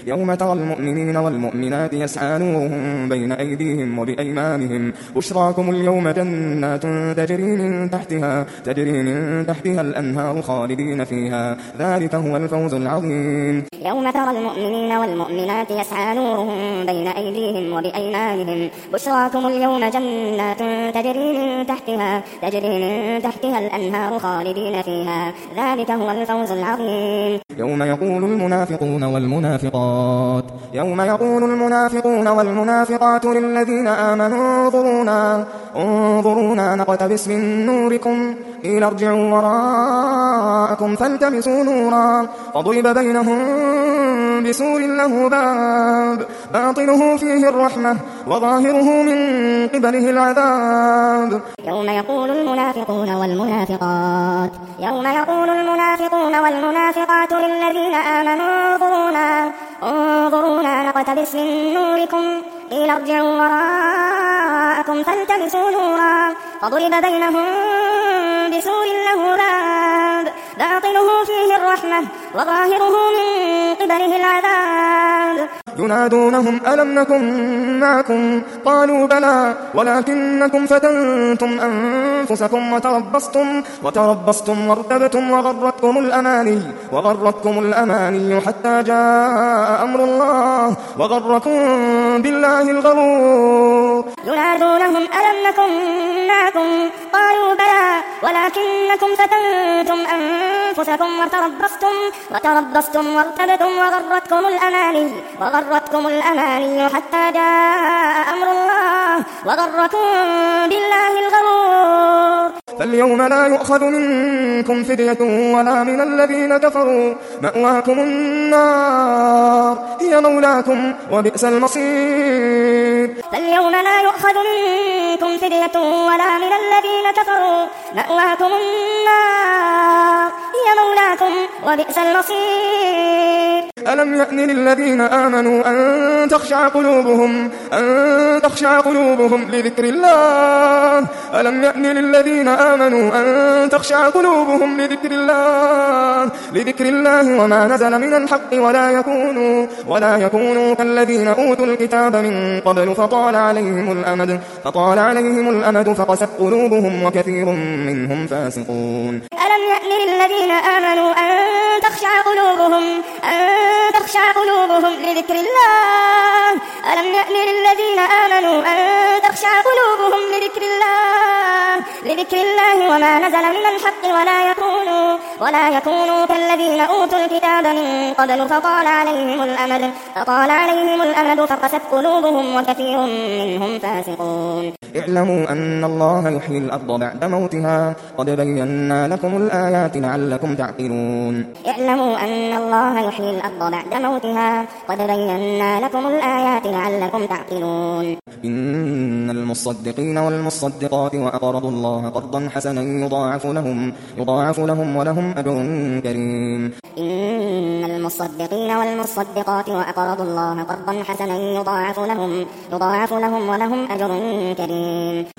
يوم ترى المؤمنين والمؤمنات يسعى نورهم بين أيديهم وبأيمانهم بشراكم اليوم جنات تجري من تحتها الأنهار خالدين فيها ذلك هو الفوز العظيم. يوم ترى المؤمنين والمؤمنات يسعى نورهم بين أيديهم وبأيمانهم بشراكم اليوم جنات تجري من تحتها الأنهار خالدين فيها ذلك هو الفوز العظيم. يوم يقول المنافقون والمنافقات للذين آمنوا انظرونا نقتبس من نوركم قيل ارجعوا وراءكم فالتمسوا نورا فضرب بينهم بسور له باب باطنه فيه الرحمة وظاهره من قبله العذاب. يوم يقول المنافقون والمنافقات للذين آمنوا انظرونا نقتبس من نوركم قيل ارجعوا وراءكم فالتمسوا نورا فضرب بينهم بسور له باب باطنه فيه الرحمة وظاهره من قبله العذاب. ينادونهم ألم نكن معكم قالوا بلى ولكنكم فتنتم أنفسكم وتربصتم وارتبتم وغرتكم الأماني حتى جاء أمر الله وغركم بالله الغرور. ينادونهم ألم نكن معكم قالوا بلى ولكنكم فتنتم أنفسكم وتربصتم وارتبتم وغرتكم الأماني حتى جاء أمر الله وغركم بالله الغرور. فاليوم لا يؤخذ منكم فدية ولا من الذين كفروا مأواكم النار هي مولاكم وبئس المصير. فاليوم لا يؤخذ منكم فدية ولا من الذين كفروا مأواكم النار هي مولاكم وبئس المصير. ألم يأن للذين آمنوا أن تخشع قلوبهم لذكر الله ألم يأن للذين آمنوا أن تخشع قلوبهم لذكر الله وما نزل من الحق ولا يكونوا كالذين أوتوا الكتاب من قبل فطال عليهم الأمد فقست قلوبهم وكثير منهم فاسقون. ألم يأن للذين آمنوا أن تخشع قلوبهم لذكر الله ألم يأن للذين آمنوا أن تخشع قلوبهم لذكر الله وما نزل من الحق ولا يكونوا كالذين أوتوا الكتاب من قبل فطال عليهم الأمد فقست قلوبهم وكثير منهم فاسقون. اعلموا أن الله يحيي الأرض بعد موتها قد بينا لكم الآيات لعلكم تعقلون. اعلموا أن الله يحيي الأرض بعد موتها قد بينا لكم الآيات لعلكم تعقلون. إن المصدقين والمصدقات وأقرضوا الله قرضا حسنا يضاعف لهم ولهم أجر كريم. إن المصدقين والمصدقات وأقرضوا الله قرضا حسنا يضاعف لهم ولهم أجر كريم.